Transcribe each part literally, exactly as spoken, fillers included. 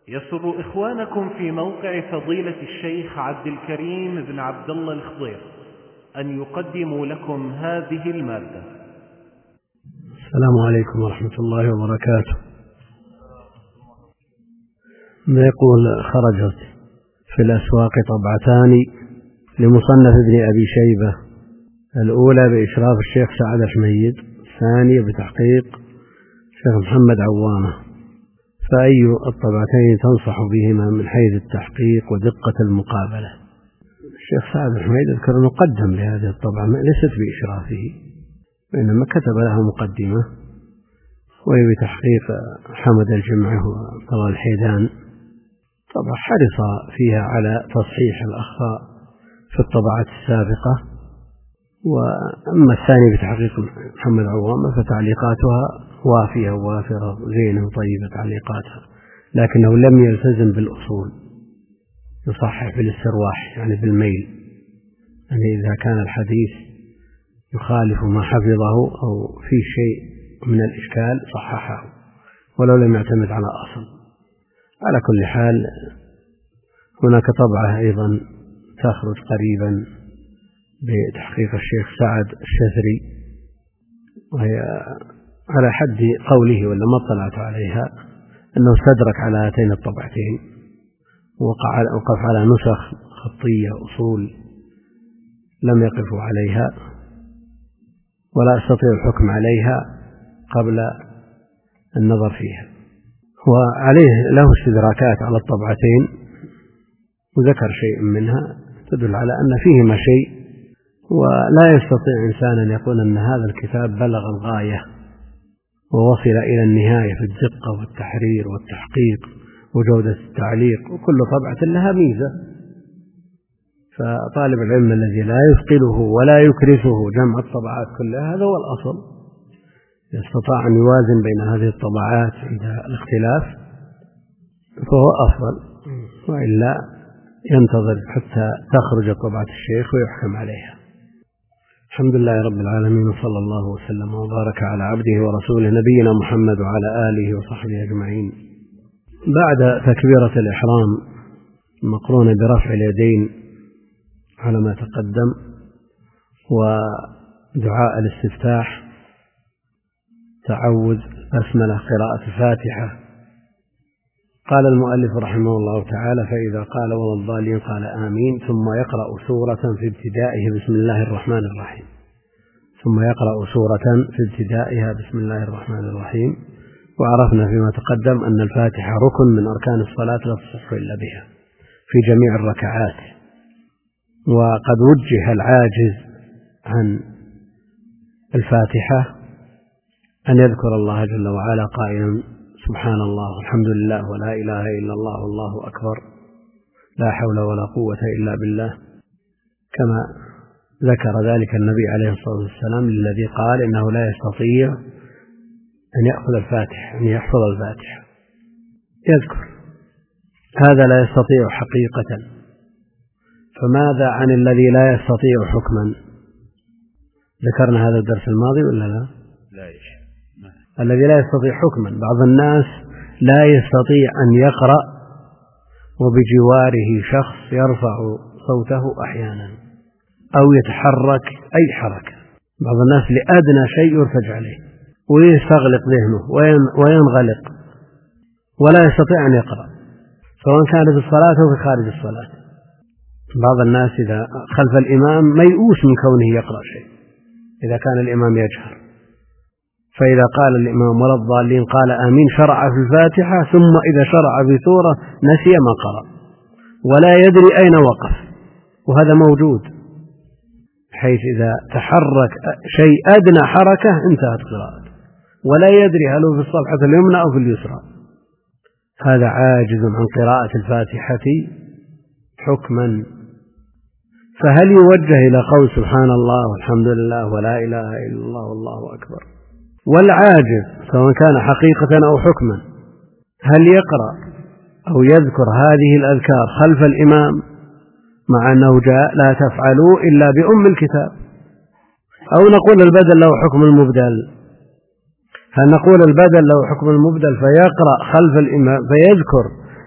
يسر إخوانكم في موقع فضيلة الشيخ عبد الكريم بن عبد الله الخضير أن يقدموا لكم هذه المادة. السلام عليكم ورحمة الله وبركاته. يقول: خرجت في الأسواق طبعتان لمصنف ابن أبي شيبة، الأولى بإشراف الشيخ سعد الحميد، الثانية بتحقيق الشيخ محمد عوامة، فأي الطبعتين تنصح بهما من حيث التحقيق ودقة المقابلة؟ الشيخ سعد الحميد يذكر أنه قدم لهذه الطبعة ليست بإشرافه، وإنما كتب لها مقدمة، وهي بتحقيق حمد الجمعة وطلال الحيدان. طبعا حرص فيها على تصحيح الأخطاء في الطبعات السابقة. وأما الثاني بتحقيق محمد عوامة فتعليقاتها وافية ووافرة زينة وطيبة تعليقاتها، لكنه لم يلتزم بالأصول، يصحح بالاسترواح يعني بالميل، يعني إذا كان الحديث يخالف ما حفظه أو في شيء من الإشكال صححه ولو لم يعتمد على أصل. على كل حال هناك طبعة أيضا تخرج قريبا بتحقيق الشيخ سعد الشثري، وهي على حد قوله ولا ما اطلعت عليها أنه استدرك على هاتين الطبعتين، وقف على نسخ خطية أصول لم يقفوا عليها ولا أستطيع الحكم عليها قبل النظر فيها. وعليه له استدراكات على الطبعتين وذكر شيء منها تدل على أن فيهما شيء، ولا يستطيع إنسان أن يقول أن هذا الكتاب بلغ الغاية ووصل إلى النهاية في الدقة والتحرير والتحقيق وجودة التعليق، وكل طبعة لها ميزة. فطالب العلم الذي لا يثقله ولا يكرسه جمع الطبعات كلها هذا هو الأصل، يستطاع أن يوازن بين هذه الطبعات عند الاختلاف فهو أفضل، وإلا ينتظر حتى تخرج طبعة الشيخ ويحكم عليها. الحمد لله رب العالمين، وصلى الله وسلم وبارك على عبده ورسوله نبينا محمد وعلى آله وصحبه أجمعين. بعد تكبيرة الإحرام المقرونة برفع اليدين على ما تقدم ودعاء الاستفتاح، تعوذ، بسملة، قراءة الفاتحة. قال المؤلف رحمه الله تعالى: فإذا قال ولا الضالين قال آمين، ثم يقرأ سورة في ابتدائه بسم الله الرحمن الرحيم ثم يقرأ سورة في ابتدائها بسم الله الرحمن الرحيم. وعرفنا فيما تقدم أن الفاتحة ركن من أركان الصلاة لا تصح إلا بها في جميع الركعات. وقد وجه العاجز عن الفاتحة أن يذكر الله جل وعلا قائلا سبحان الله والحمد لله ولا إله إلا الله والله أكبر لا حول ولا قوة إلا بالله، كما ذكر ذلك النبي عليه الصلاة والسلام للذي قال إنه لا يستطيع أن يأخذ الفاتحة أن يحفظ الفاتحة، يذكر هذا لا يستطيع حقيقة. فماذا عن الذي لا يستطيع حكما؟ ذكرنا هذا الدرس الماضي ولا لا؟ لا يشاء. الذي لا يستطيع حكما، بعض الناس لا يستطيع أن يقرأ وبجواره شخص يرفع صوته أحيانا أو يتحرك أي حركة. بعض الناس لأدنى شيء يرتج عليه ويستغلق ذهنه وينغلق ولا يستطيع أن يقرأ، سواء كان في الصلاة أو في خارج الصلاة. بعض الناس إذا خلف الإمام ميؤوس من كونه يقرأ شيء إذا كان الإمام يجهر، فإذا قال الإمام ولا الضالين قال آمين شرع في الفاتحة، ثم إذا شرع في سورة نسي ما قرأ ولا يدري أين وقف، وهذا موجود، حيث إذا تحرك شيء أدنى حركة انتهت قراءته ولا يدري هل هو في الصفحة اليمنى أو في اليسرى. هذا عاجز عن قراءة الفاتحة حكما. فهل يوجه إلى قول سبحان الله والحمد لله ولا إله إلا الله والله أكبر؟ والعاجز سواء كان حقيقة أو حكما هل يقرأ أو يذكر هذه الأذكار خلف الإمام مع أنه جاء لا تفعلوا إلا بأم الكتاب؟ أو نقول البدل له حكم المبدل؟ هل نقول البدل له حكم المبدل فيقرأ خلف الإمام فيذكر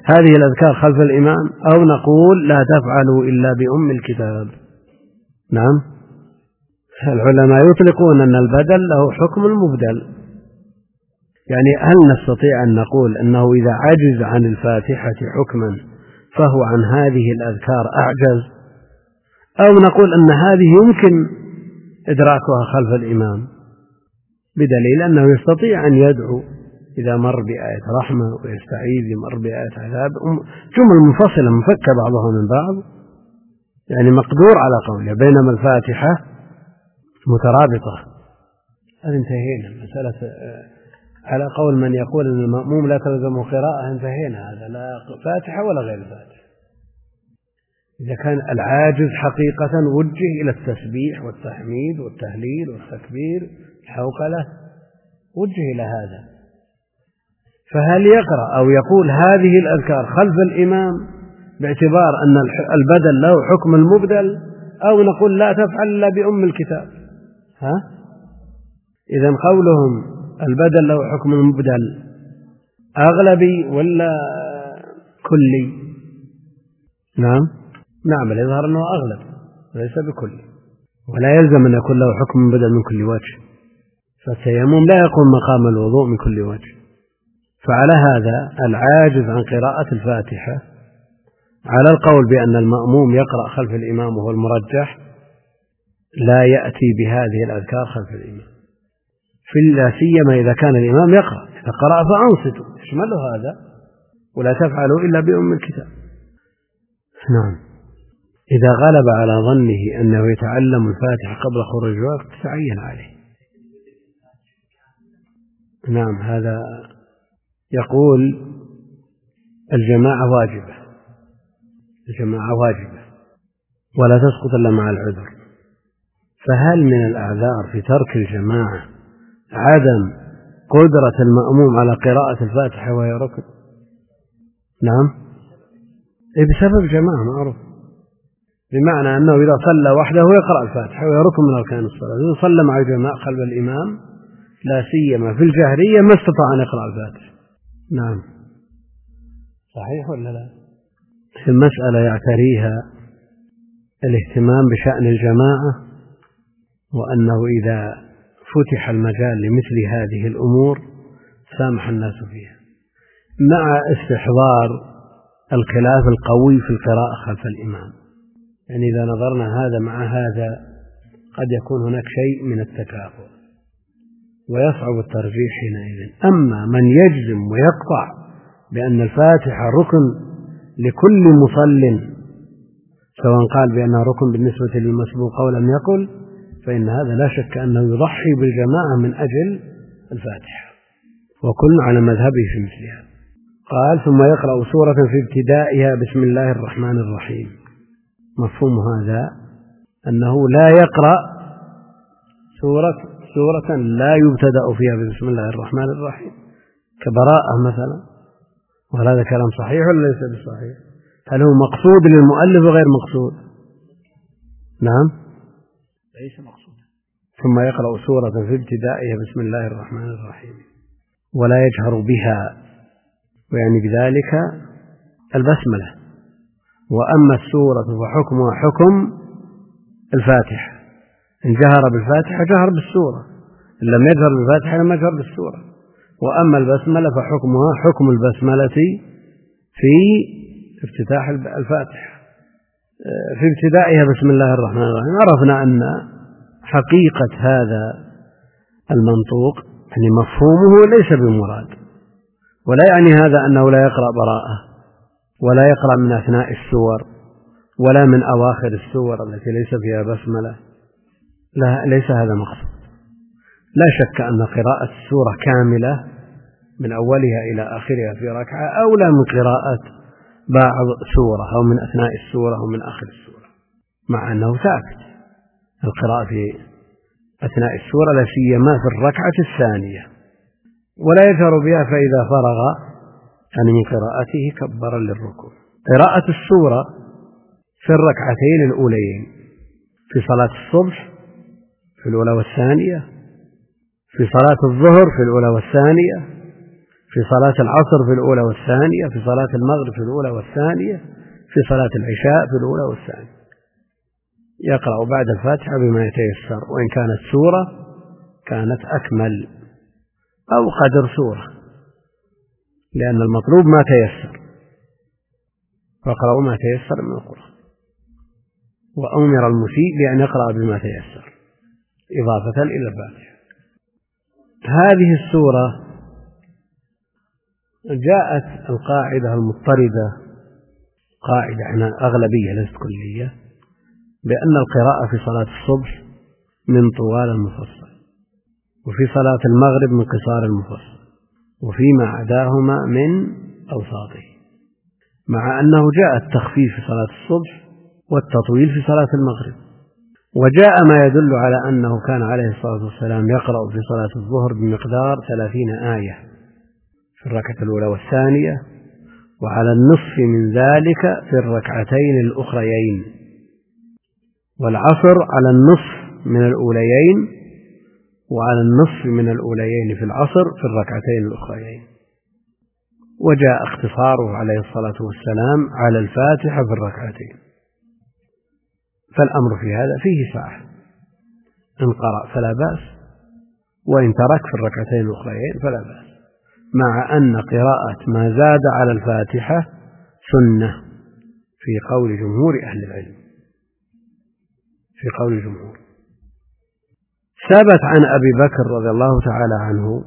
هذه الأذكار خلف الإمام، أو نقول لا تفعلوا إلا بأم الكتاب. نعم، العلماء يطلقون أن البدل له حكم المبدل، يعني هل نستطيع أن نقول أنه إذا عجز عن الفاتحة حكما فهو عن هذه الأذكار أعجز، أو نقول أن هذه يمكن إدراكها خلف الإمام، بدليل أنه يستطيع أن يدعو إذا مر بآية رحمة ويستعيذ يمر بآية عذاب، جمل منفصلة مفكة بعضها من بعض، يعني مقدور على قوله، بينما الفاتحة مترابطة. هذا انتهينا مسألة على قول من يقول أن المأموم لا تلزم قراءة، انتهينا، هذا لا فاتحة ولا غير فاتحة. إذا كان العاجز حقيقة وجه إلى التسبيح والتحميد والتهليل والتكبير الحوقلة، وجه إلى هذا، فهل يقرأ أو يقول هذه الأذكار خلف الإمام باعتبار أن البدل له حكم المبدل، أو نقول لا تفعل إلا بأم الكتاب؟ ها؟ إذن قولهم البدل له حكم المبدل أغلبي ولا كلي؟ نعم نعم، يظهر أنه أغلب وليس بكل، ولا يلزم أن يكون له حكم بدل من كل وجه، فالتيمم لا يقوم مقام الوضوء من كل وجه. فعلى هذا العاجز عن قراءة الفاتحة على القول بأن المأموم يقرأ خلف الإمام وهو المرجح لا يأتي بهذه الأذكار خلف الإمام، في لا سيما إذا كان الإمام يقرأ، إذا قرأ فأنصتوا، يشمل هذا ولا تفعلوا إلا بأم الكتاب. نعم، إذا غلب على ظنه أنه يتعلم الفاتحة قبل خروج الوقت تعين عليه. نعم، هذا يقول الجماعة واجبة، الجماعة واجبة ولا تسقط إلا مع العذر، فهل من الأعذار في ترك الجماعة عدم قدرة المأموم على قراءة الفاتحة وهي ركن؟ نعم، إيه بسبب جماعة معروف، بمعنى أنه إذا صلى وحده يقرأ الفاتحة وهي ركن من أركان الصلاة، إذا صلى مع الجماعة خلف الإمام لا سيما في الجهرية ما استطاع أن يقرأ الفاتحة. نعم، صحيح ولا لا؟ في المسألة يعتريها الاهتمام بشأن الجماعة، وأنه إذا فتح المجال لمثل هذه الأمور سامح الناس فيها، مع استحضار الخلاف القوي في القراءة خلف الإمام. يعني إذا نظرنا هذا مع هذا قد يكون هناك شيء من التكافؤ ويصعب الترجيح حينئذ. أما من يجزم ويقطع بأن الفاتحة ركن لكل مصل، سواء قال بأنها ركن بالنسبة للمسبوق أو لم يقل، فإن هذا لا شك أنه يضحي بالجماعة من أجل الفاتحة، وكل على مذهبه في مثلها. قال ثم يقرأ سورة في ابتدائها بسم الله الرحمن الرحيم. مفهوم هذا أنه لا يقرأ سورة سورة لا يبتدأ فيها بسم الله الرحمن الرحيم كبراءة مثلا، وهذا كلام صحيح ولا ليس بصحيح؟ هل هو مقصود للمؤلف وغير مقصود؟ نعم، ليس مقصود. ثم يقرأ سورة في ابتدائها بسم الله الرحمن الرحيم ولا يجهر بها، ويعني بذلك البسملة. وأما السورة فحكمها حكم الفاتحة، إن جهر بالفاتحة جهر بالسورة، إن لم يجهر بالفاتحة لم يجهر بالسورة. وأما البسملة فحكمها حكم البسملة في افتتاح الفاتحة، في ابتدائها بسم الله الرحمن الرحيم. عرفنا أن حقيقة هذا المنطوق يعني مفهومه ليس بمراد، ولا يعني هذا أنه لا يقرأ براءة ولا يقرأ من أثناء السور ولا من أواخر السور التي ليس فيها بسملة، لا، ليس هذا مقصود. لا شك أن قراءة السورة كاملة من أولها إلى آخرها في ركعة أولى من قراءة بعض سورة أو من أثناء السورة أو من آخر السورة، مع أنه ثابت القراءة في أثناء السورة لا سيما في الركعة الثانية، ولا يجهر بها فإذا فرغ يعني من قراءته كبر للركوع. قراءة السورة في الركعتين الأولين في صلاة الصبح في الأولى والثانية، في صلاة الظهر في الأولى والثانية، في صلاة العصر في الأولى والثانية، في صلاة المغرب في الأولى والثانية، في صلاة العشاء في الأولى والثانية. يقرأ بعد الفاتحة بما يتيسر، وإن كانت سورة كانت أكمل أو قدر سورة، لأن المطلوب ما تيسر، فاقرأوا ما تيسر من القرآن. وأمر المسيء بأن يقرأ بما تيسر إضافة إلى الفاتحة. هذه السورة جاءت القاعدة المضطردة، قاعدة أغلبية ليست كلية، بأن القراءة في صلاة الصبح من طوال المفصل، وفي صلاة المغرب من قصار المفصل، وفيما عداهما من أوساطه، مع أنه جاء التخفيف في صلاة الصبح والتطويل في صلاة المغرب. وجاء ما يدل على أنه كان عليه الصلاة والسلام يقرأ في صلاة الظهر بمقدار ثلاثين آية في الركعة الأولى والثانية، وعلى النصف من ذلك في الركعتين الأخريين، والعصر على النصف من الأوليين، وعلى النصف من الأوليين في العصر في الركعتين الأخريين. وجاء اختصاره عليه الصلاة والسلام على الفاتحة في الركعتين. فالأمر في هذا فيه سعة، إن قرأ فلا بأس، وإن ترك في الركعتين الأخريين فلا بأس، مع أن قراءة ما زاد على الفاتحة سنة في قول جمهور أهل العلم، في قول الجمهور. ثبت عن أبي بكر رضي الله تعالى عنه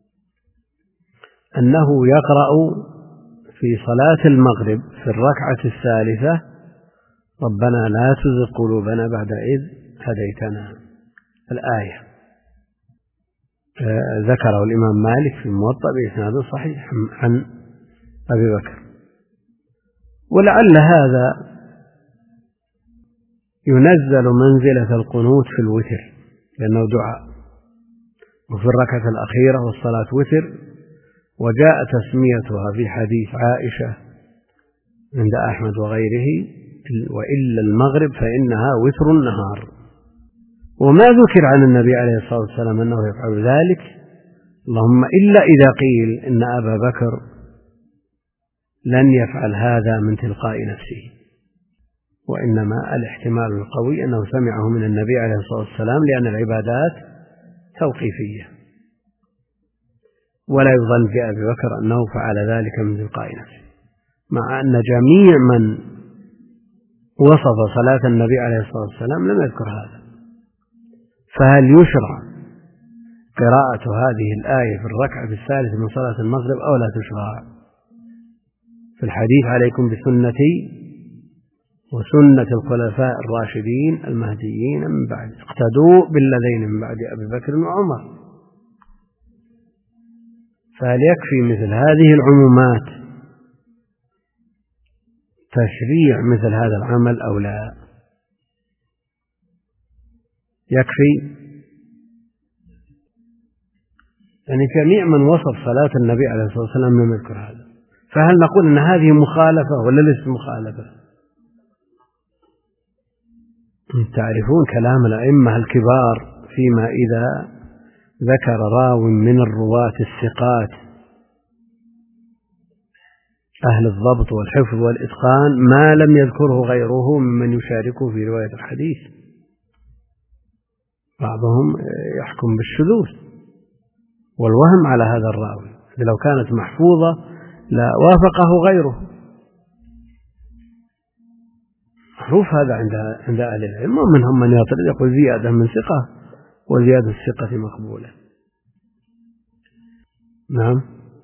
أنه يقرأ في صلاة المغرب في الركعة الثالثة ربنا لا تزغ قلوبنا بعد إذ هديتنا، الآية. ذكره الإمام مالك في الموطأ بإسناد صحيح عن أبي بكر. ولعل هذا ينزل منزلة القنوت في الوتر، لأنه دعاء، وفي الركعة الأخيرة والصلاة وتر، وجاء تسميتها في حديث عائشة عند أحمد وغيره: وإلا المغرب فإنها وتر النهار. وما ذكر عن النبي عليه الصلاة والسلام أنه يفعل ذلك، اللهم إلا إذا قيل إن أبا بكر لن يفعل هذا من تلقاء نفسه، وإنما الاحتمال القوي أنه سمعه من النبي عليه الصلاة والسلام، لأن العبادات توقيفية، ولا يظن في أبي بكر أنه فعل ذلك من تلقاء نفسه، مع أن جميع من وصف صلاة النبي عليه الصلاة والسلام لم يذكر هذا. فهل يشرع قراءة هذه الآية في الركعة الثالثة من صلاة المغرب أو لا تشرع؟ في الحديث: عليكم بسنتي وسنة الخلفاء الراشدين المهديين من بعد، اقتدوا بالذين من بعد أبي بكر وعمر. فهل يكفي مثل هذه العمومات تشريع مثل هذا العمل أو لا؟ يكفي؟ يعني جميع من وصف صلاة النبي عليه الصلاة والسلام لم يذكر هذا، فهل نقول أن هذه مخالفة ولا ليست مخالفة؟ تعرفون كلام الأئمة الكبار فيما إذا ذكر راو من الرواة الثقات أهل الضبط والحفظ والإتقان ما لم يذكره غيره ممن يشاركه في رواية الحديث. بعضهم يحكم بالشذوذ والوهم على هذا الراوي، لو كانت محفوظة لا وافقه غيره. معروف هذا عند عند أهل العلم، ومنهم من يطلب يقول زيادة من ثقة وزيادة الثقة مقبولة. نعم،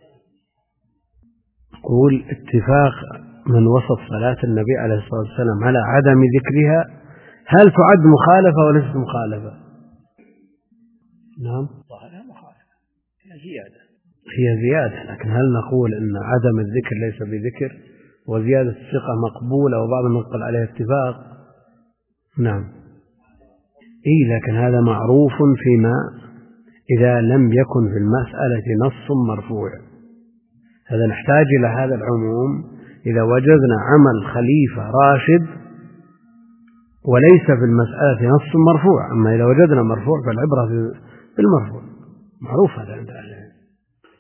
قول اتفاق من وصف صلاة النبي عليه الصلاة والسلام على عدم ذكرها، هل تعد مخالفة وليست مخالفة؟ نعم، ظاهرها مخالفة، هي زيادة، هي زيادة، لكن هل نقول أن عدم الذكر ليس بذكر وزيادة الثقة مقبولة وبعضهم ينقل عليه اتفاق؟ نعم، إيه، لكن هذا معروف فيما إذا لم يكن في المسألة نص مرفوع. هذا نحتاج إلى هذا العموم إذا وجدنا عمل خليفة راشد وليس في المسألة نص مرفوع. أما إذا وجدنا مرفوع فالعبرة بالمرفوع، معروف هذا عند أهل العلم.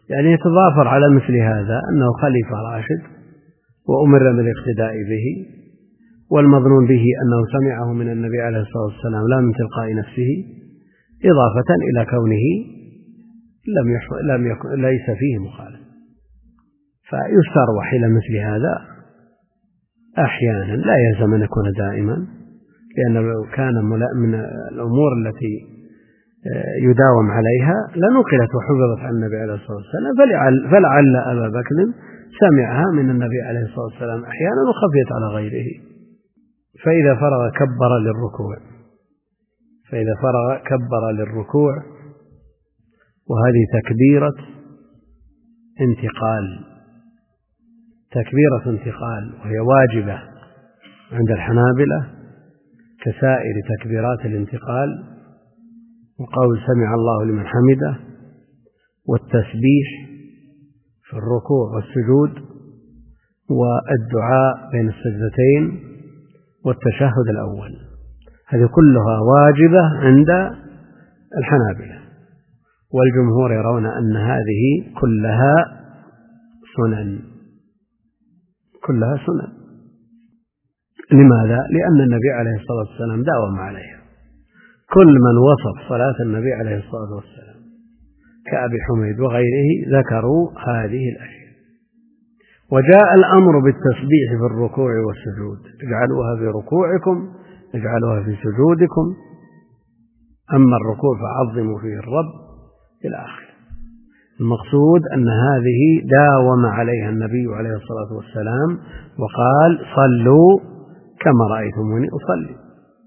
يعني يتضافر على مثل هذا أنه خليفة راشد وأمر بالاقتداء به، والمظنون به أنه سمعه من النبي عليه الصلاة والسلام لا من تلقاء نفسه، إضافة إلى كونه لم يحف... لم يكن ليس فيه مخالف. فيستروح إلى مثل هذا أحيانا، لا يلزم أن يكون دائما، لأنه لو كان من الأمور التي يداوم عليها لنقلت وحفظت عن النبي عليه الصلاة والسلام، فلعل, فلعل أبا بكر سمعها من النبي عليه الصلاة والسلام أحيانا وخفيت على غيره. فإذا فرغ كبر للركوع فإذا فرغ كبر للركوع وهذه تكبيرة انتقال تكبيرة انتقال وهي واجبة عند الحنابلة كسائر تكبيرات الانتقال، وقول سمع الله لمن حمده، والتسبيح في الركوع والسجود، والدعاء بين السجدتين، والتشهد الأول. هذه كلها واجبة عند الحنابلة، والجمهور يرون أن هذه كلها سنن كلها سنن. لماذا؟ لأن النبي عليه الصلاة والسلام داوم عليها. كل من وصف صلاة النبي عليه الصلاة والسلام كأبي حميد وغيره ذكروا هذه الأشياء. وجاء الأمر بالتسبيح في الركوع والسجود، اجعلوها في ركوعكم اجعلوها في سجودكم، أما الركوع فعظموا فيه الرب إلى آخره. المقصود أن هذه داوم عليها النبي عليه الصلاة والسلام وقال صلوا كما رأيتموني أصلي.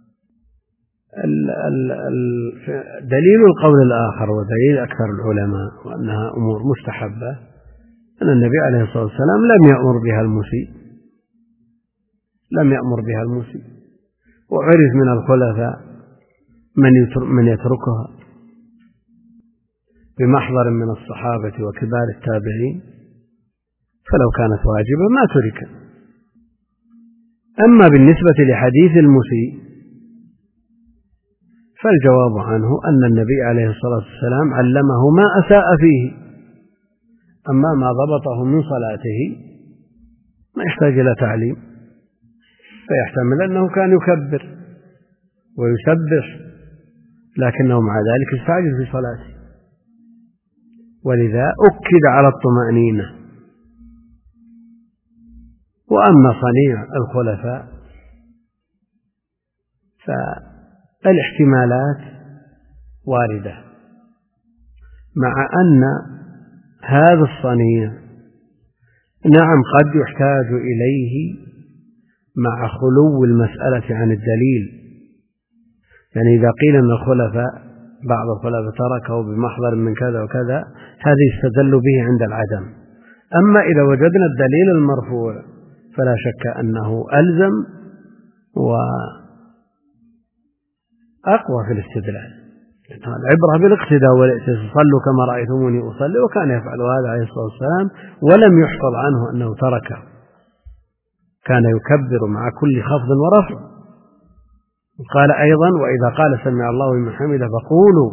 دليل القول الآخر ودليل أكثر العلماء وأنها أمور مستحبة أن النبي عليه الصلاة والسلام لم يأمر بها المسيء لم يأمر بها المسيء وعرف من الخلفاء من يتركها بمحضر من الصحابة وكبار التابعين، فلو كانت واجبة ما ترك. أما بالنسبة لحديث المسيء فالجواب عنه أن النبي عليه الصلاة والسلام علمه ما أساء فيه، أما ما ضبطه من صلاته ما يحتاج إلى تعليم، فيحتمل أنه كان يكبر ويسبح لكنه مع ذلك استعجل في صلاته، ولذا أكد على الطمأنينة. وأما صنيع الخلفاء فالاحتمالات واردة، مع أن هذا الصنيع نعم قد يحتاج إليه مع خلو المسألة عن الدليل. يعني إذا قيل أن الخلفاء بعض الخلفاء تركه بمحضر من كذا وكذا هذا يستدل به عند العدم. أما إذا وجدنا الدليل المرفوع فلا شك أنه ألزم وأقوى في الاستدلال. العبرة بالاقتداء والاعتزاز، صلوا كما رأيتموني أصلي، وكان يفعل هذا عليه الصلاة والسلام ولم يحفظ عنه أنه تركه، كان يكبر مع كل خفض ورفع. قال أيضا وإذا قال سمع الله لمن حمده فقولوا.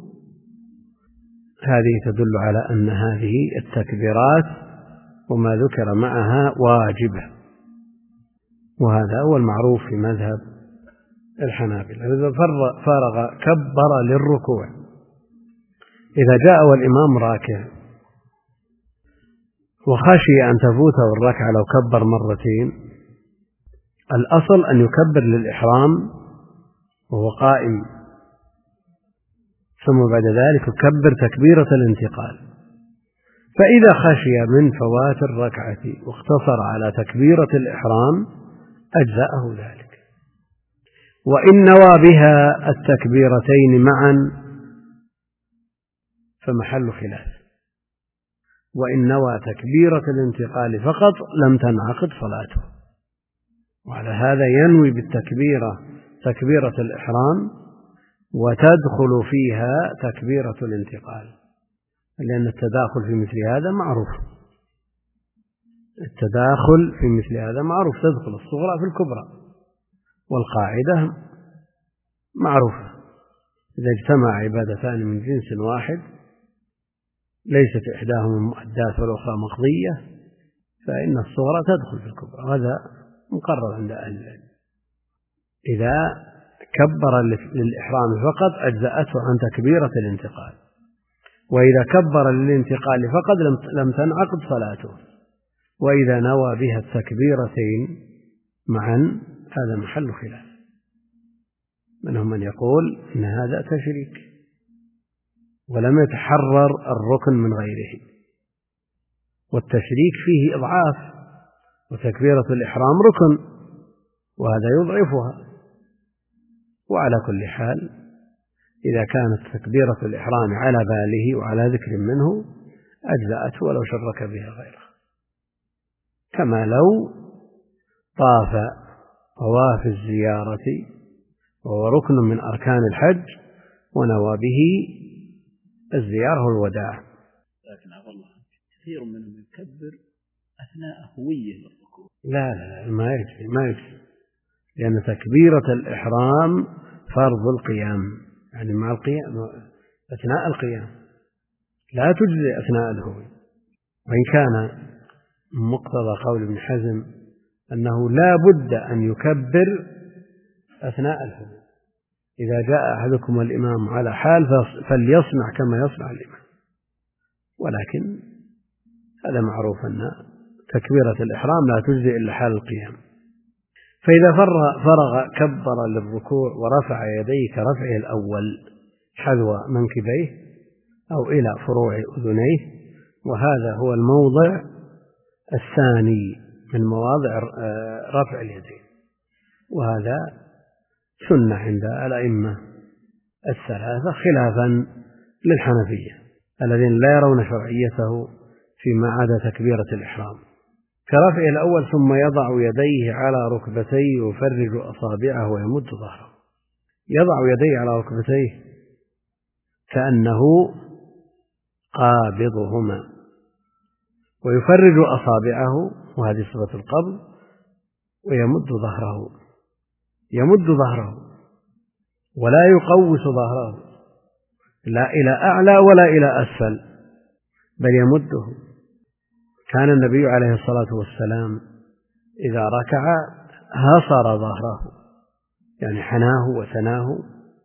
هذه تدل على أن هذه التكبيرات وما ذكر معها واجبة، وهذا هو المعروف في مذهب الحنابلة. إذا فرغ كبر للركوع. إذا جاء والإمام راكع وخشي أن تفوته الركعة لو كبر مرتين، الأصل أن يكبر للإحرام وهو قائم، ثم بعد ذلك يكبر تكبيرة الانتقال. فإذا خشي من فوات الركعة واقتصر على تكبيرة الإحرام أجزأه ذلك. وإن نوى بها التكبيرتين معا فمحل خلاف، وإن نوى تكبيرة الانتقال فقط لم تنعقد صلاته. وعلى هذا ينوي بالتكبيرة تكبيرة الإحرام وتدخل فيها تكبيرة الانتقال، لأن التداخل في مثل هذا معروف التداخل في مثل هذا معروف تدخل الصغرى في الكبرى، والقاعدة معروفة: إذا اجتمع عبادتان من جنس واحد ليست إحداهما مؤداة والأخرى مقضية، فإن الصغرى تدخل في الكبرى، وهذا مقرر عند أهل العلم. إذا كبر للإحرام فقط أجزأته عن تكبيرة الانتقال، وإذا كبر للانتقال فقط لم تنعقد صلاته، وإذا نوى بها التكبيرتين معا هذا محل خلاف. منهم من يقول إن هذا تشريك ولم يتحرر الركن من غيره، والتشريك فيه إضعاف، وتكبيرة الإحرام ركن وهذا يضعفها. وعلى كل حال إذا كانت تكبيرة الإحرام على باله وعلى ذكر منه أجزأته ولو شرك بها غيره، كما لو طاف طواف الزيارة وهو ركن من أركان الحج ونوى به الزيارة والوداع. لكن عفى الله كثير منهم يكبر أثناء هوية للركوع. لا لا ما يكفي ما يكفي لأن تكبيرة الإحرام فرض القيام، يعني مع القيام أثناء القيام، لا تجزي أثناء الهوية. وإن كان مقتضى قول ابن حزم أنه لا بد أن يكبر أثناء الهوية، إذا جاء أحدكم الإمام على حال فليصنع كما يصنع الإمام، ولكن هذا معروف أن تكبيرة الإحرام لا تجزي إلا حال القيام. فإذا فرغ كبر للركوع ورفع يديه كرفعه الأول حذو منكبيه أو إلى فروع أذنيه، وهذا هو الموضع الثاني من مواضع رفع اليدين، وهذا سنة عند الأئمة الثلاثة خلافا للحنفية الذين لا يرون شرعيته فيما عدا تكبيرة الإحرام. كرفعه الأول ثم يضع يديه على ركبتيه ويفرج أصابعه ويمد ظهره. يضع يديه على ركبتيه كأنه قابضهما، ويفرج أصابعه وهذه صفة القبض، ويمد ظهره يمد ظهره ولا يقوس ظهره لا إلى أعلى ولا إلى أسفل بل يمده. كان النبي عليه الصلاة والسلام إذا ركع هصر ظهره، يعني حناه وثناه.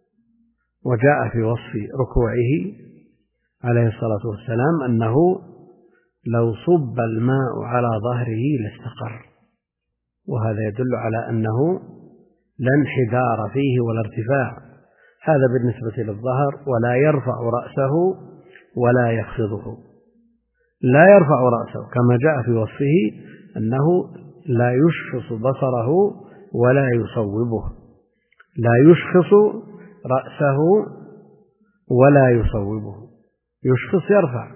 وجاء في وصف ركوعه عليه الصلاة والسلام أنه لو صب الماء على ظهره لاستقر، وهذا يدل على أنه لا انحدار فيه ولا ارتفاع، هذا بالنسبة للظهر. ولا يرفع رأسه ولا يخفضه، لا يرفع رأسه كما جاء في وصفه أنه لا يشخص بصره ولا يصوبه، لا يشخص رأسه ولا يصوبه. يشخص يرفع،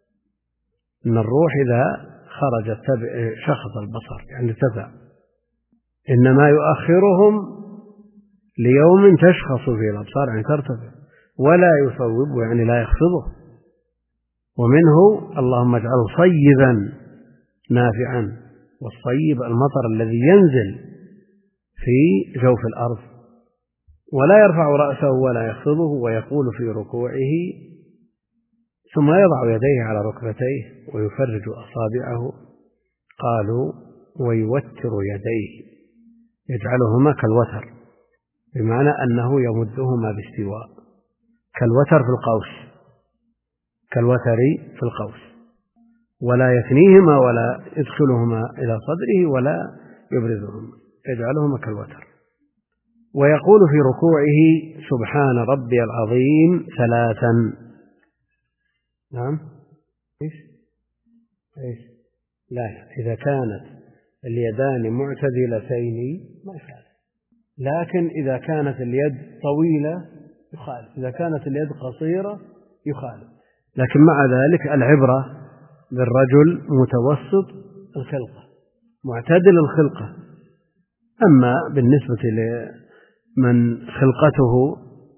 إن الروح إذا خرجت شخص البصر يعني ارتفع، إنما يؤخرهم ليوم تشخص فيه الأبصار يعني ترتفع، ولا يصوبه يعني لا يخفضه. ومنه اللهم اجعله صيبا نافعا، والصيب المطر الذي ينزل في جوف الأرض. ولا يرفع رأسه ولا يخفضه، ويقول في ركوعه ثم يضع يديه على ركبتيه ويفرج أصابعه. قالوا ويوتر يديه يجعلهما كالوتر، بمعنى أنه يمدهما باستواء كالوتر في القوس، كالوتر في القوس، ولا يثنيهما ولا يدخلهما إلى صدره ولا يبرزهما، يجعلهما كالوتر. ويقول في ركوعه سبحان ربي العظيم ثلاثا. نعم إيش إيش لا لا إذا كانت اليدان معتدلتين ما يخالف، لكن إذا كانت اليد طويلة يخالف، إذا كانت اليد قصيرة يخالف. لكن مع ذلك العبرة بالرجل متوسط الخلقة معتدل الخلقة. أما بالنسبة لمن خلقته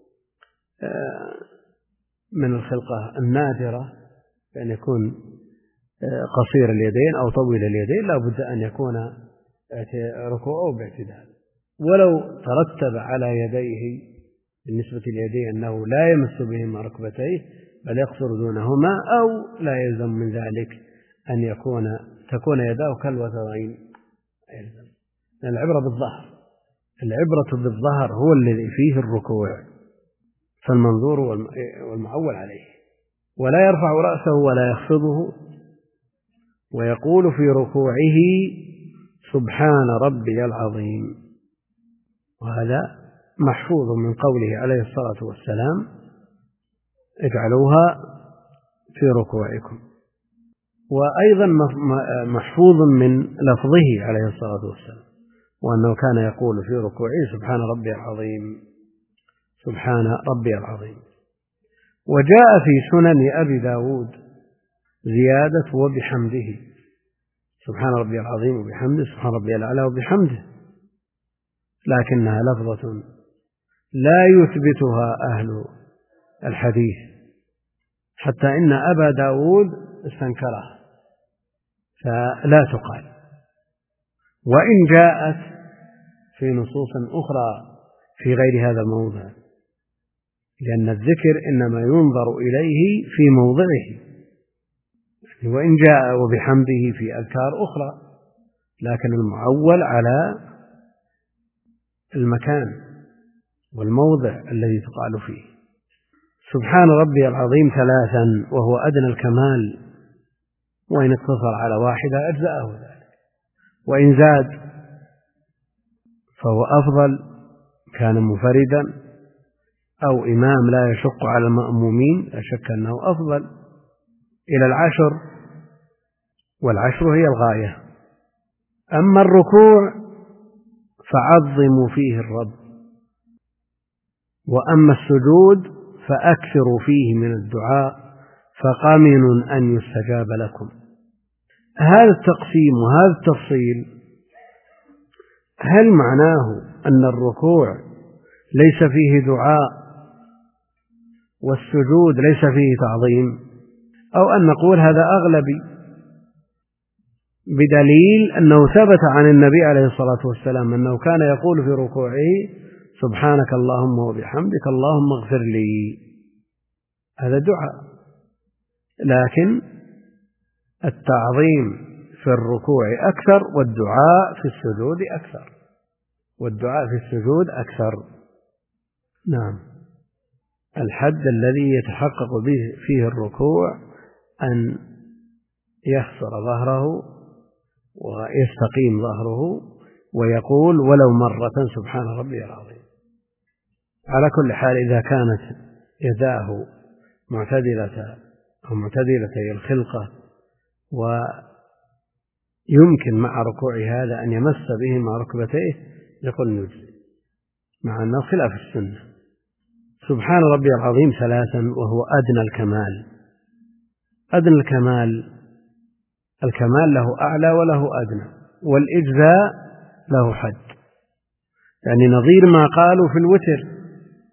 من الخلقة النادرة بأن يكون قصير اليدين أو طويل اليدين، لا بد أن يكون ركوعه باعتدال. ولو ترتب على يديه بالنسبة ليديه أنه لا يمس بهما ركبتيه بل يقصر دونهما، أو لا يلزم من ذلك أن يكون تكون يداه كالوترين. العبرة بالظهر، العبرة بالظهر هو الذي فيه الركوع، فالمنظور والمعول عليه. ولا يرفع رأسه ولا يخفضه، ويقول في ركوعه سبحان ربي العظيم، وهذا محفوظ من قوله عليه الصلاة والسلام اجعلوها في ركوعكم، وأيضا محفوظ من لفظه عليه الصلاة والسلام، وأنه كان يقول في ركوعه سبحان ربي العظيم سبحان ربي العظيم. وجاء في سنن أبي داود زيادة وبحمده، سبحان ربي العظيم وبحمده، سبحان ربي الأعلى وبحمده، لكنها لفظة لا يثبتها أهل الحديث، حتى إن أبا داود استنكره فلا تقال. وإن جاءت في نصوص أخرى في غير هذا الموضع، لأن الذكر إنما ينظر إليه في موضعه، وإن جاء وبحمده في أذكار أخرى، لكن المعول على المكان والموضع الذي تقال فيه. سبحان ربي العظيم ثلاثا وهو أدنى الكمال، وإن اقتصر على واحدة أجزأه ذلك، وإن زاد فهو أفضل، كان منفردا أو إمام لا يشق على المأمومين لا شك أنه أفضل، إلى العشر، والعشر هي الغاية. أما الركوع فعظموا فيه الرب، وأما السجود فأكثروا فيه من الدعاء، فقامن أن يستجاب لكم. هذا التقسيم وهذا التفصيل هل معناه أن الركوع ليس فيه دعاء والسجود ليس فيه تعظيم، أو أن نقول هذا أغلبي، بدليل أنه ثبت عن النبي عليه الصلاة والسلام أنه كان يقول في ركوعه سبحانك اللهم وبحمدك اللهم اغفر لي، هذا دعاء. لكن التعظيم في الركوع أكثر، والدعاء في السجود أكثر، والدعاء في السجود أكثر. نعم. الحد الذي يتحقق به فيه الركوع أن يخسر ظهره ويستقيم ظهره ويقول ولو مرة سبحان ربي العظيم. على كل حال إذا كانت يداه معتدلة أو معتدلتي الخلقة ويمكن مع ركوع هذا أن يمس به مع ركبتيه يقول نجزي، مع أنه خلاف السنة. سبحان ربي العظيم ثلاثا وهو أدنى الكمال. أدنى الكمال، الكمال له أعلى وله أدنى، والإجزاء له حد، يعني نظير ما قالوا في الوتر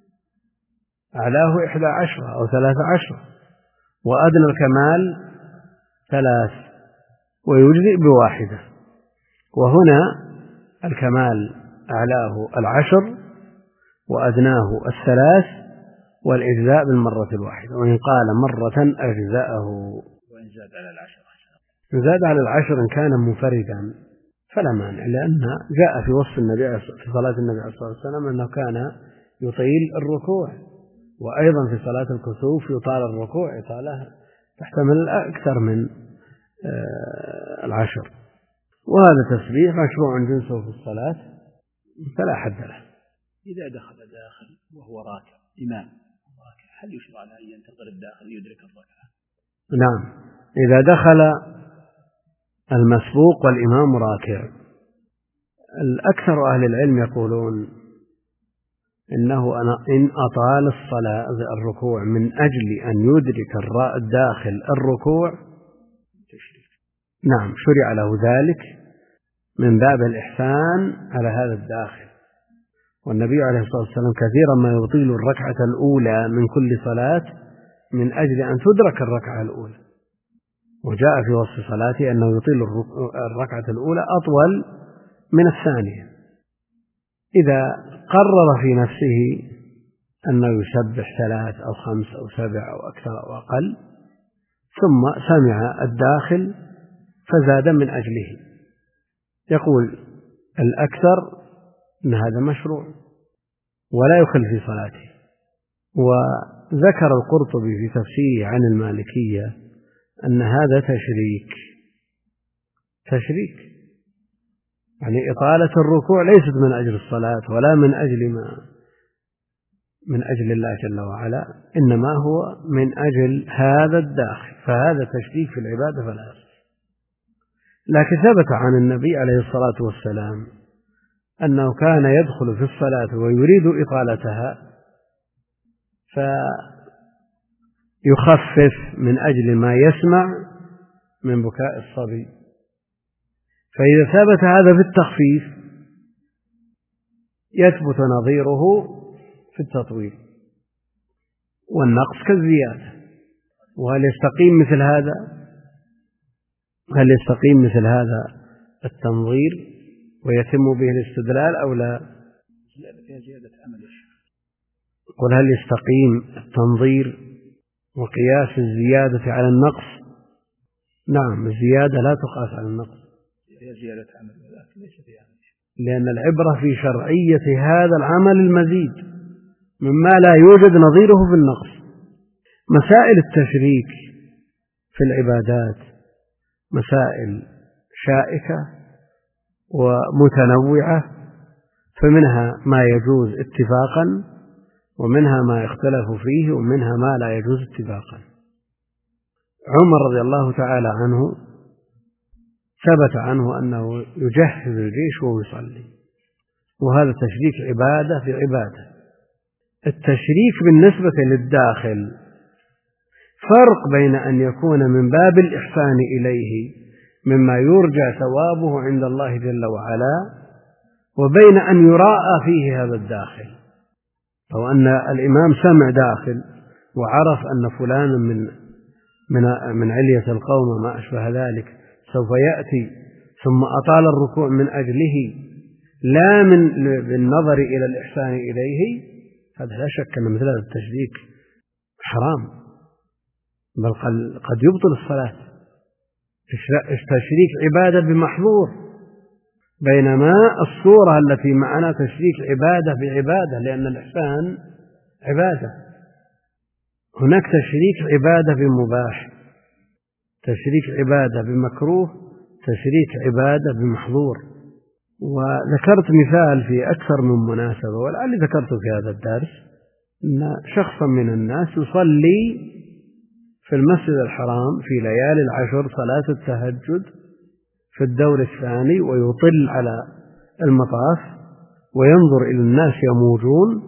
أعلاه إحدى عشرة أو ثلاثة عشرة، وأدنى الكمال ثلاث ويجزئ بواحدة. وهنا الكمال أعلاه العشر وأدناه الثلاث، والإجزاء بالمرة الواحدة، وإن قال مرة أجزاءه. وإن زاد على العشر، إن زاد على العشر إن كان منفردا فلا مانع، لأن جاء في وصف النبي في صلاة النبي عليه الصلاة والسلام أنه كان يطيل الركوع، وأيضا في صلاة الكسوف يطال الركوع إطالة تحتمل أكثر من العشر. وهذا تسبيح مشروع جنسه في الصلاة فلا حد له. إذا دخل داخل وهو راكع إمام راكع، هل يشرع له أن ينتظر الداخل ليدرك الركعة؟ نعم، إذا دخل المسبوق والإمام راكع، الأكثر أهل العلم يقولون إنه إن أطال الصلاة الركوع من أجل أن يدرك الداخل الركوع تشريك. نعم، شرع له ذلك من باب الإحسان على هذا الداخل. والنبي عليه الصلاة والسلام كثيرا ما يطيل الركعة الأولى من كل صلاة من أجل أن تدرك الركعة الأولى، وجاء في وصف صلاته أنه يطيل الركعة الأولى أطول من الثانية. إذا قرر في نفسه أنه يسبح ثلاث أو خمس أو سبع أو أكثر أو أقل، ثم سمع الداخل فزاد من أجله. يقول الأكثر أن هذا مشروع ولا يخل في صلاته. وذكر القرطبي في تفسيره عن المالكية أن هذا تشريك تشريك يعني إطالة الركوع ليست من أجل الصلاة ولا من أجل ما من أجل الله جل وعلا، إنما هو من أجل هذا الداخل، فهذا تشريك في العبادة فلا يصح. لكن ثبت عن النبي عليه الصلاة والسلام أنه كان يدخل في الصلاة ويريد إطالتها فيخفف من أجل ما يسمع من بكاء الصبي. فإذا ثبت هذا في التخفيف يثبت نظيره في التطويل والنقص كالزيادة. وهل يستقيم مثل هذا؟ هل يستقيم مثل هذا التنظير ويتم به الاستدلال أو لا؟ قل هل يستقيم التنظير وقياس الزيادة على النقص؟ نعم، الزيادة لا تقاس على النقص، لأن العبرة في شرعية هذا العمل المزيد مما لا يوجد نظيره في النقص. مسائل التشريك في العبادات مسائل شائكة ومتنوعة، فمنها ما يجوز اتفاقا ومنها ما يختلف فيه ومنها ما لا يجوز اتفاقا. عمر رضي الله تعالى عنه ثبت عنه أنه يجهز الجيش وهو يصلي، وهذا تشريك عبادة في عبادة. التشريك بالنسبة للداخل فرق بين أن يكون من باب الإحسان إليه مما يرجى ثوابه عند الله جل وعلا، وبين أن يراءى فيه هذا الداخل. أو أن الإمام سمع داخل وعرف أن فلان من من من علية القوم وما أشبه ذلك سوف يأتي، ثم أطال الركوع من أجله لا من بالنظر إلى الإحسان إليه، هذا لا شك أن مثل هذا التشريك حرام، بل قد يبطل الصلاة. تشريك عبادة بمحظور، بينما الصورة التي معنا تشريك عبادة بعبادة، لأن الإحسان عبادة. هناك تشريك عبادة بمباح، تشريك عبادة بمكروه، تشريك عبادة بمحظور. وذكرت مثال في أكثر من مناسبة ولعلي ذكرته في هذا الدرس، أن شخصا من الناس يصلي في المسجد الحرام في ليالي العشر صلاة التهجد في الدور الثاني، ويطل على المطاف وينظر إلى الناس يموجون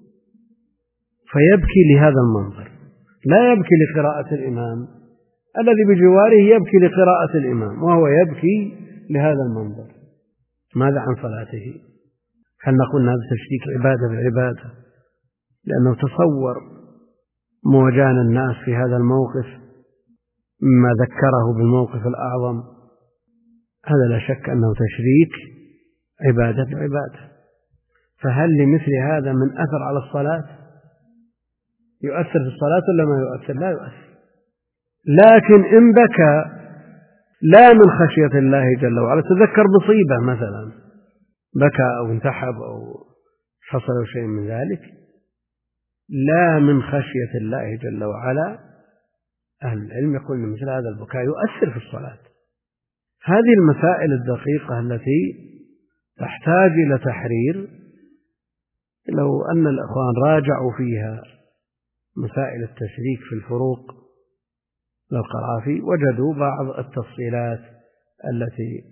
فيبكي لهذا المنظر، لا يبكي لقراءة الإمام، الذي بجواره يبكي لقراءة الإمام وهو يبكي لهذا المنظر. ماذا عن صلاته؟ هل نقول هذا تشريك عبادة بالعبادة؟ لأنه تصور موجان الناس في هذا الموقف مما ذكره بالموقف الأعظم، هذا لا شك أنه تشريك عبادة بعبادة. فهل لمثل هذا من أثر على الصلاة؟ يؤثر في الصلاة ولا ما يؤثر؟ لا يؤثر. لكن إن بكى لا من خشية الله جل وعلا، تذكر مصيبة مثلا، بكى أو انتحب أو حصل شيء من ذلك، لا من خشية الله جل وعلا، أهل العلم يقول مثل هذا البكاء يؤثر في الصلاة. هذه المسائل الدقيقة التي تحتاج إلى تحرير، لو أن الأخوان راجعوا فيها مسائل التشريك في الفروق للقرافي وجدوا بعض التفصيلات التي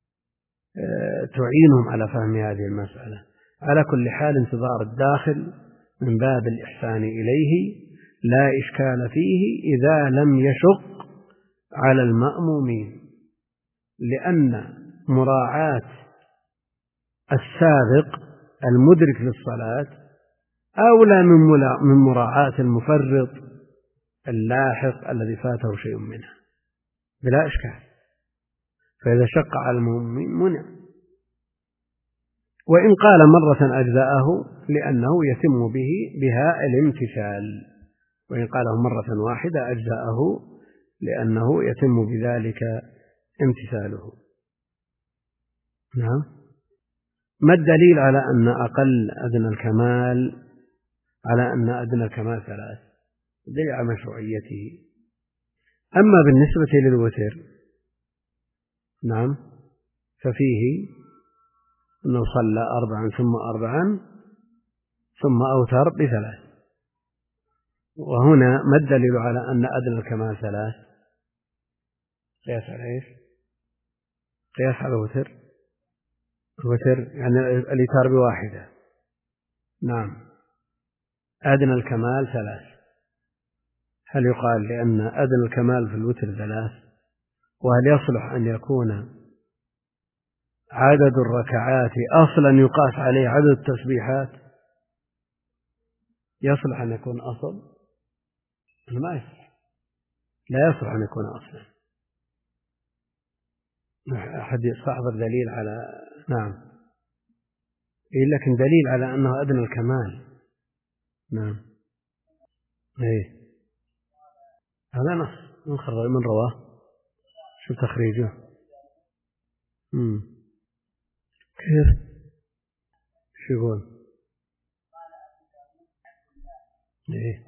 تعينهم على فهم هذه المسألة. على كل حال انتظار الداخل من باب الإحسان إليه لا إشكال فيه إذا لم يشق على المأمومين، لأن مراعاة السابق المدرك للصلاة أولى من مراعاة المفرط اللاحق الذي فاته شيء منها بلا إشكال. فإذا شق على المأمومين منع. وإن قال مرة أجزاءه لأنه يتم به بها الامتثال، وإن قاله مرة واحدة أجزاءه لأنه يتم بذلك امتثاله. نعم. ما الدليل على أن أقل أدنى الكمال على أن أدنى الكمال ثلاث؟ دليل على مشروعيته. أما بالنسبة للوتر نعم ففيه أنه صلى أربعا ثم أربعا ثم أوتر بثلاث. وهنا ما الدليل على أن أدنى الكمال ثلاث؟ قياس على إيش؟ قياس على الوتر. الوتر يعني الإيتار بواحدة. نعم. أدنى الكمال ثلاث. هل يقال لأن أدنى الكمال في الوتر ثلاث؟ وهل يصلح أن يكون عدد الركعات أصلا يقاس عليه عدد التسبيحات؟ يصلح أن يكون أصل؟ ما يصلح، لا يصلح أن يكون أصلا. أحد يستحضر دليل على نعم إيه، لكن دليل على أنه أدنى الكمال. نعم. إيه هذا نص من خرج من رواه. شو تخريجه؟ امم كيف شو يقول؟ إيه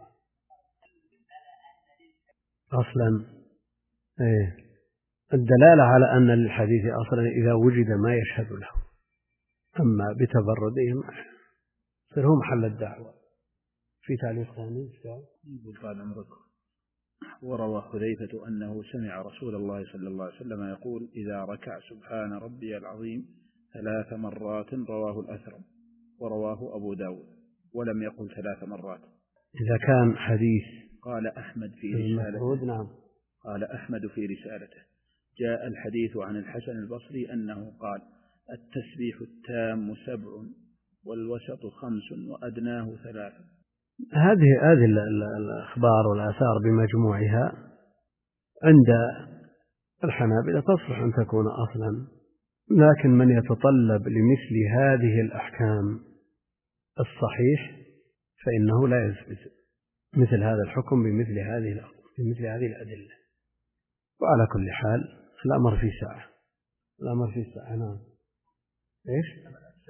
أصلا إيه الدلالة على أن للحديث أصلا إذا وجد ما يشهد له، أما بتبردهم يصير هو محل الدعوة. في تعليق ثاني قال عمركم وروى حذيفة أنه سمع رسول الله صلى الله عليه وسلم يقول إذا ركع سبحان ربي العظيم ثلاث مرات، رواه الأثرم ورواه أبو داود ولم يقل ثلاث مرات. إذا كان حديث قال أحمد في رسالته نعم قال أحمد في رسالته جاء الحديث عن الحسن البصري أنه قال التسبيح التام سبع والوسط خمس وأدناه ثلاثة. هذه هذه الأخبار والآثار بمجموعها عند الحنابلة تصلح أن تكون أصلا، لكن من يتطلب لمثل هذه الأحكام الصحيح فإنه لا يثبت مثل هذا الحكم بمثل هذه بمثل هذه الأدلة. وعلى كل حال الأمر في ساعة، الأمر في ساعة. نعم. إيش؟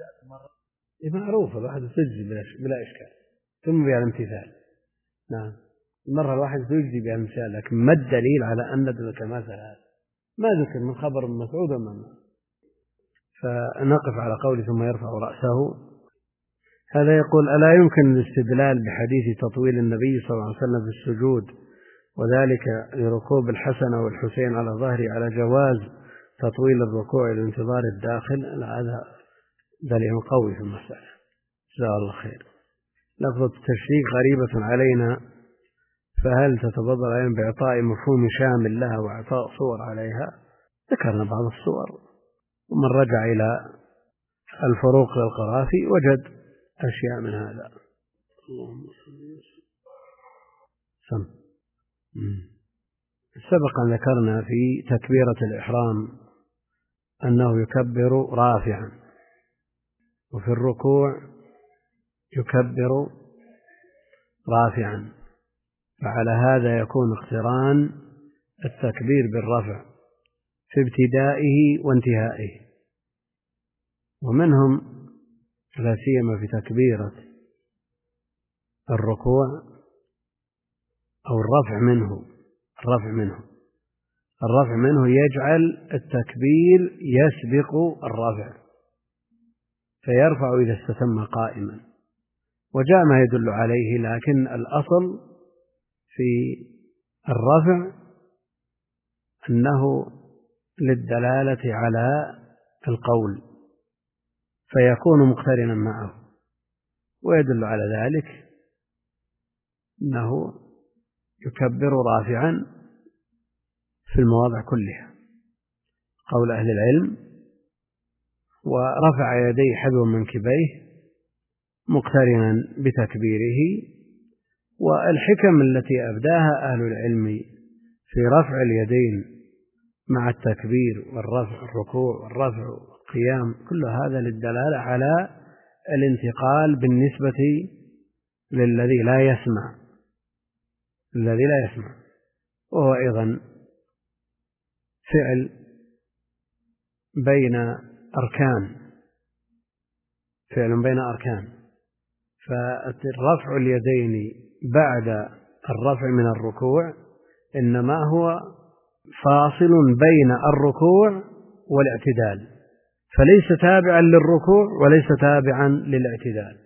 معروفة الواحد تجزي بلا إشكال ثم بها الامتثال. نعم. المرة الواحدة تجزي بها الامتثال، لكن ما الدليل على أن أدنى الكمال ثلاث؟ ما ذكر من خبر مسعود ومن. فنقف على قوله ثم يرفع رأسه. هذا يقول ألا يمكن الاستدلال بحديث تطويل النبي صلى الله عليه وسلم في السجود وذلك لركوب الحسن والحسين على ظهره على جواز تطويل الركوع لانتظار الداخل؟ هذا دليل قوي في المسألة. جزاه الله خير. لفظة التشريك غريبة علينا، فهل تتفضل علينا بإعطاء مفهوم شامل لها وإعطاء صور عليها؟ ذكرنا بعض الصور، ومن رجع إلى الفروق للقرافي وجد أشياء من هذا. اللهم صل وسلم. سبق أن ذكرنا في تكبيرة الإحرام أنه يكبر رافعا، وفي الركوع يكبر رافعا، فعلى هذا يكون اقتران التكبير بالرفع في ابتدائه وانتهائه. ومنهم لا سيما في تكبيرة الركوع أو الرفع منه الرفع منه الرفع منه يجعل التكبير يسبق الرفع فيرفع إذا استتم قائما، وجاء ما يدل عليه، لكن الأصل في الرفع أنه للدلالة على القول فيكون مقترنا معه، ويدل على ذلك أنه يكبر رافعا في المواضع كلها قول أهل العلم، ورفع يديه حذو منكبيه مقترنا بتكبيره. والحكم التي أبداها أهل العلم في رفع اليدين مع التكبير والرفع الركوع والرفع القيام، كل هذا للدلالة على الانتقال بالنسبة للذي لا يسمع الذي لا يسمع وهو أيضا فعل بين أركان فعل بين أركان فالرفع اليدين بعد الرفع من الركوع إنما هو فاصل بين الركوع والاعتدال، فليس تابعا للركوع وليس تابعا للاعتدال،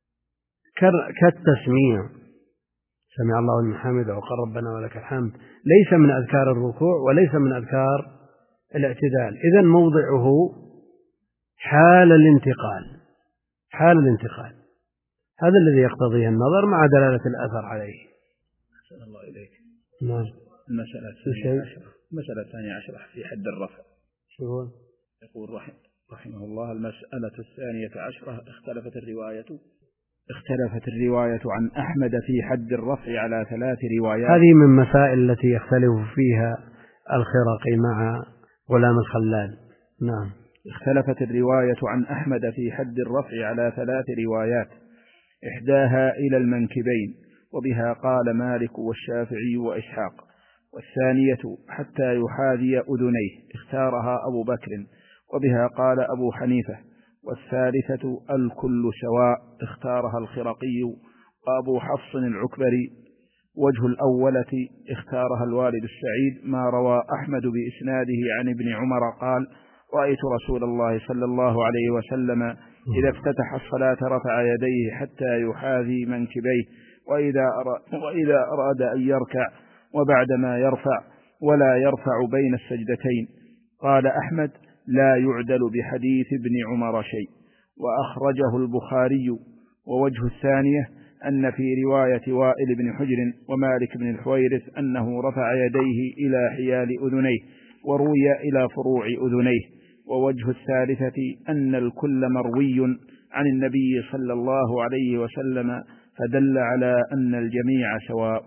كالتسميع سمع الله لمن حمده وقال ربنا ولك الحمد ليس من أذكار الركوع وليس من أذكار الاعتدال. إذن موضعه حال الانتقال حال الانتقال هذا الذي يقتضيه النظر مع دلالة الأثر عليه. أحسن الله إليك. نعم. المسألة الثانية عشرة المسألة الثانية عشرة في حد الرفع. شو هو؟ يقول رحمه, رحمه الله: المسألة الثانية عشرة اختلفت الرواية اختلفت الرواية عن أحمد في حد الرفع على ثلاث روايات. هذه من مسائل التي يختلف فيها الخرقي مع غلام الخلال. نعم. اختلفت الرواية عن أحمد في حد الرفع على ثلاث روايات، إحداها إلى المنكبين وبها قال مالك والشافعي وإسحاق، والثانية حتى يحاذي أذنيه اختارها أبو بكر وبها قال أبو حنيفة، والثالثة الكل سواء اختارها الخرقي وأبو حفص العكبري. وجه الأولة اختارها الوالد السعيد ما روى أحمد بإسناده عن ابن عمر قال: رأيت رسول الله صلى الله عليه وسلم إذا افتتح الصلاة رفع يديه حتى يحاذي منكبيه، وإذا أراد, وإذا أراد أن يركع وبعدما يرفع ولا يرفع بين السجدتين. قال أحمد: لا يعدل بحديث ابن عمر شيء، وأخرجه البخاري. ووجه الثانية أن في رواية وائل بن حجر ومالك بن الحويرث أنه رفع يديه إلى حيال أذنيه وروي إلى فروع أذنيه. ووجه الثالثة أن الكل مروي عن النبي صلى الله عليه وسلم فدل على أن الجميع سواء.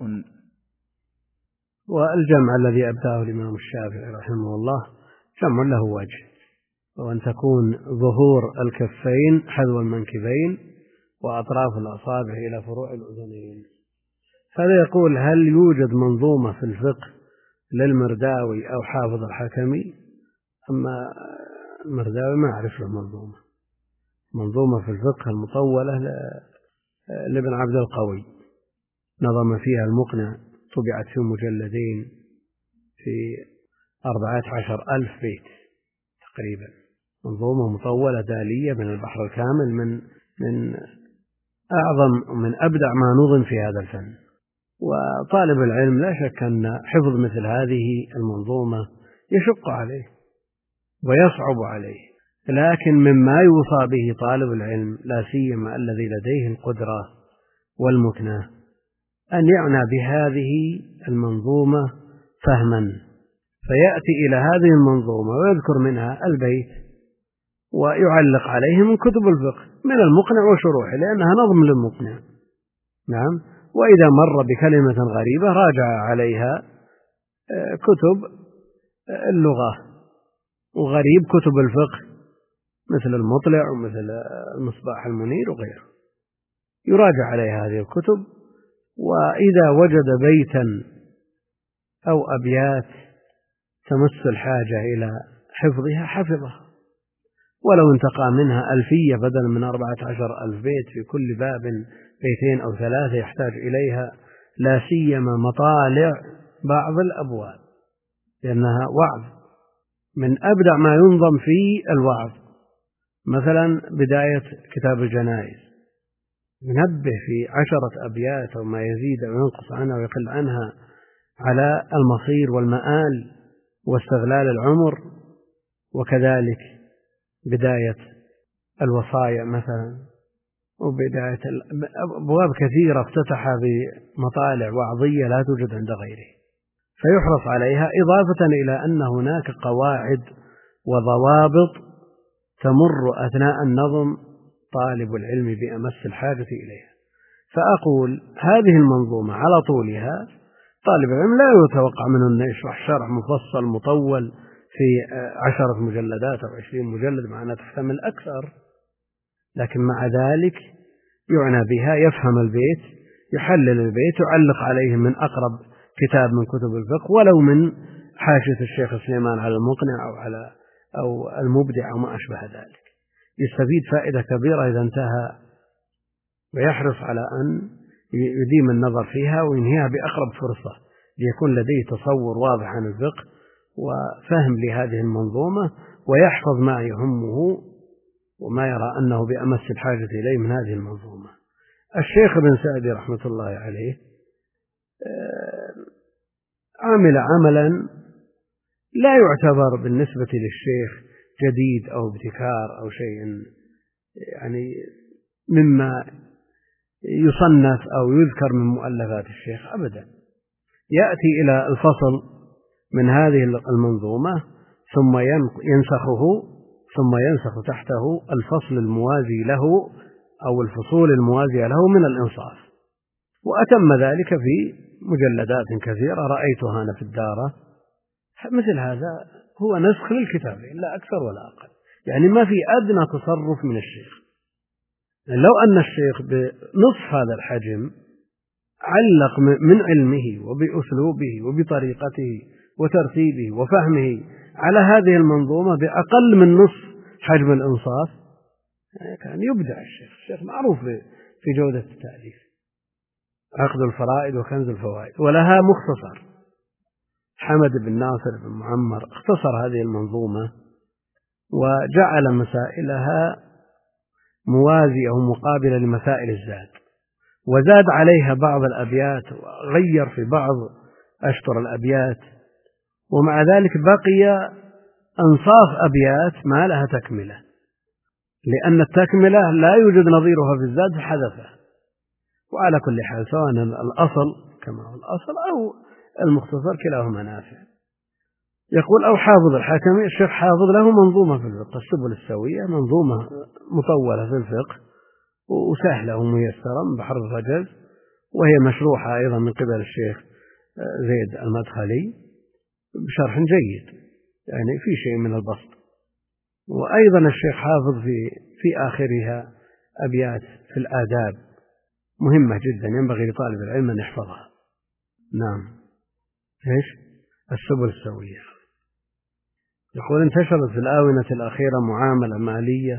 والجمع الذي أبداه الإمام الشافعي رحمه الله جمع له وجه، وأن تكون ظهور الكفين حذو المنكبين وأطراف الأصابع إلى فروع الأذنين. هذا يقول: هل يوجد منظومة في الفقه للمرداوي أو حافظ الحكمي؟ أما المرداوي ما أعرف له منظومة منظومة في الفقه المطولة لابن عبد القوي نظم فيها المقنع، طبعت في مجلدين في أربعة عشر ألف بيت تقريبا، منظومة مطولة دالية من البحر الكامل، من من أعظم ومن أبدع ما نظم في هذا الفن. وطالب العلم لا شك أن حفظ مثل هذه المنظومة يشق عليه ويصعب عليه، لكن مما يوصى به طالب العلم لا سيما الذي لديه القدرة والمكنة أن يعنى بهذه المنظومة فهما، فيأتي إلى هذه المنظومة ويذكر منها البيت ويعلق عليه من كتب الفقه من المقنع وشروحه، لأنها نظم للمقنع. نعم. وإذا مر بكلمة غريبة راجع عليها كتب اللغة وغريب كتب الفقه مثل المطلع ومثل المصباح المنير وغيره، يراجع عليها هذه الكتب، وإذا وجد بيتا أو أبيات تمس الحاجة إلى حفظها حفظها، ولو انتقى منها ألفية بدلا من أربعة عشر ألف بيت في كل باب بيتين أو ثلاثة يحتاج إليها، لا سيما مطالع بعض الأبواب، لأنها وعظ من أبدع ما ينظم في الوعظ. مثلا بداية كتاب الجنائز ينبه في عشرة أبيات أو ما يزيد أو ينقص عنها ويقل عنها على المصير والمآل واستغلال العمر، وكذلك بداية الوصايا مثلا، وبداية أبواب كثيرة افتتح بمطالع وعظية لا توجد عند غيره، فيحرص عليها، إضافة إلى أن هناك قواعد وضوابط تمر أثناء النظم طالب العلم بأمس الحاجة إليها. فأقول هذه المنظومة على طولها طالب العلم لا يتوقع منه أن يشرح شرح مفصل مطول في عشرة مجلدات أو عشرين مجلد، معناه تحتمل أكثر، لكن مع ذلك يعنى بها، يفهم البيت، يحلل البيت، يعلق عليه من أقرب كتاب من كتب الفقه، ولو من حاشية الشيخ سليمان على المقنع أو على أو المبدع أو ما أشبه ذلك. يستفيد فائدة كبيرة إذا انتهى، ويحرص على أن يديم النظر فيها وينهيها بأقرب فرصة ليكون لديه تصور واضح عن الفقه وفهم لهذه المنظومة، ويحفظ ما يهمه وما يرى أنه بأمس الحاجة إليه من هذه المنظومة. الشيخ ابن سعدي رحمة الله عليه عمل عملا لا يعتبر بالنسبة للشيخ جديد أو ابتكار أو شيء يعني مما يصنف أو يذكر من مؤلفات الشيخ أبدا. يأتي إلى الفصل من هذه المنظومة ثم ينسخه ثم ينسخ تحته الفصل الموازي له أو الفصول الموازية له من الإنصاف، وأتم ذلك في مجلدات كثيرة رأيتها أنا في الدارة. مثل هذا هو نسخ للكتاب لا أكثر ولا أقل، يعني ما في أدنى تصرف من الشيخ. لو أن الشيخ بنصف هذا الحجم علق من علمه وبأسلوبه وبطريقته وترتيبه وفهمه على هذه المنظومة بأقل من نصف حجم الإنصاف، كان يبدع الشيخ. الشيخ معروف في جودة التأليف، عقد الفرائد وكنز الفوائد، ولها مختصر حمد بن ناصر بن معمر اختصر هذه المنظومة وجعل مسائلها موازية ومقابلة لمسائل الزاد، وزاد عليها بعض الأبيات وغير في بعض أشطر الأبيات، ومع ذلك بقي أنصاف أبيات ما لها تكملة، لأن التكملة لا يوجد نظيرها في الزاد فحذفه. وعلى كل حال سواء الأصل كما هو الأصل أو المختصر كلاهما نافع. يقول أو حافظ الحكمي، الشيخ حافظ له منظومة في الفقه السبل السوية، منظومة مطولة في الفقه وسهلة وميسرة من بحر الرجز، وهي مشروحة أيضا من قبل الشيخ زيد المدخلي بشرح جيد، يعني في شيء من البسط. وأيضا الشيخ حافظ في في آخرها أبيات في الآداب مهمة جدا ينبغي لطالب العلم أن يحفظها. نعم. إيش؟ السبل السوية. يقول انتشرت في الآونة الأخيرة معاملة مالية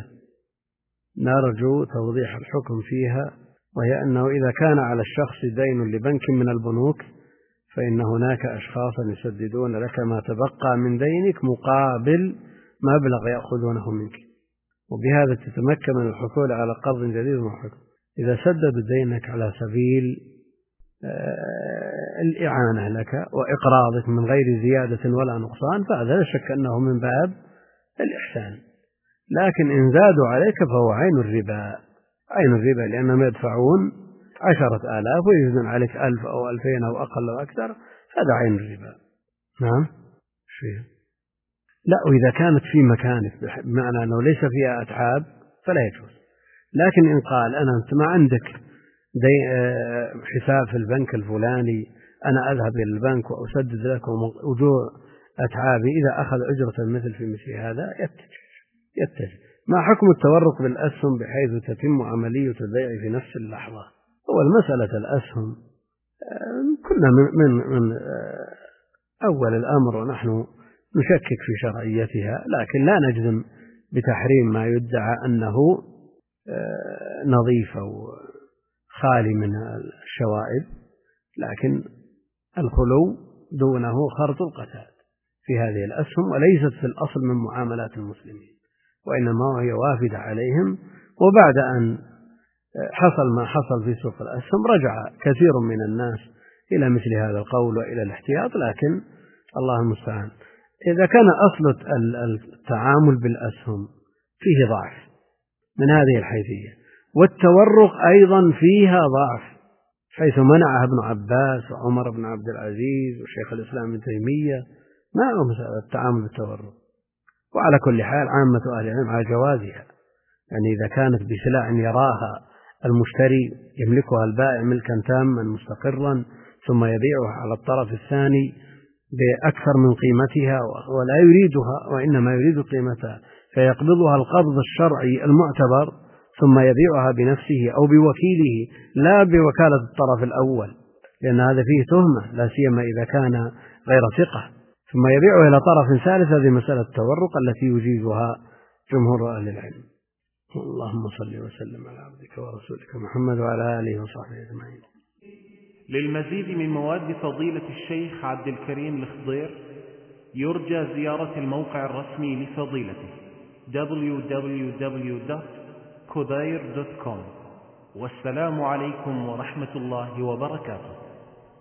نرجو توضيح الحكم فيها، وهي أنه إذا كان على الشخص دين لبنك من البنوك فإن هناك أشخاصا يسددون لك ما تبقى من دينك مقابل مبلغ يأخذونه منك، وبهذا تتمكن من الحصول على قرض جديد محكم. إذا سددوا دينك على سبيل الإعانة لك وإقراضك من غير زيادة ولا نقصان فهذا لا شك أنه من باب الإحسان، لكن إن زادوا عليك فهو عين الربا، عين الربا، لأنهم يدفعون عشرة آلاف ويزن عليك ألف أو ألفين أو أقل أو أكثر، هذا عين الربا. نعم. شيء لا، وإذا كانت في مكانك بمعنى أنه ليس فيها أتعاب فلا يجوز، لكن إن قال أنا أنت ما عندك حساب في البنك الفلاني أنا أذهب إلى البنك وأسدد لكم وجوه أتعابي إذا أخذ أجرة مثل في مثل هذا يتجه يتجه. ما حكم التورق بالأسهم بحيث تتم عملية البيع في نفس اللحظة؟ هو المسألة الأسهم كنا من, من أول الأمر ونحن نشكك في شرعيتها، لكن لا نجزم بتحريم ما يدعى أنه نظيف أو خالي من الشوائب، لكن الخلو دونه خرط القتاد في هذه الأسهم، وليست في الأصل من معاملات المسلمين، وإنما هي وافدة عليهم. وبعد أن حصل ما حصل في سوق الأسهم رجع كثير من الناس إلى مثل هذا القول وإلى الاحتياط، لكن الله المستعان. إذا كان أصل التعامل بالأسهم فيه ضعف من هذه الحيثية، والتورق أيضا فيها ضعف حيث منعها ابن عباس وعمر بن عبد العزيز وشيخ الإسلام ابن تيمية، ما هو مسألة التعامل بالتورق. وعلى كل حال عامة أهل العلم على جوازها، يعني إذا كانت بسلع يراها المشتري يملكها البائع ملكا تاما مستقرا ثم يبيعها على الطرف الثاني بأكثر من قيمتها ولا يريدها وإنما يريد قيمتها، فيقبضها القبض الشرعي المعتبر ثم يبيعها بنفسه أو بوكيله لا بوكالة الطرف الأول، لأن هذا فيه تهمة لا سيما إذا كان غير ثقة، ثم يبيعها إلى طرف ثالث. هذه مسألة التورق التي يجيزها جمهور أهل العلم. اللهم صل وسلم على عبدك ورسولك محمد وعلى آله وصحبه أجمعين. للمزيد من مواد فضيلة الشيخ عبد الكريم الخضير يرجى زيارة الموقع الرسمي لفضيلته دبليو دبليو دبليو دوت كوداير دوت كوم. والسلام عليكم ورحمة الله وبركاته.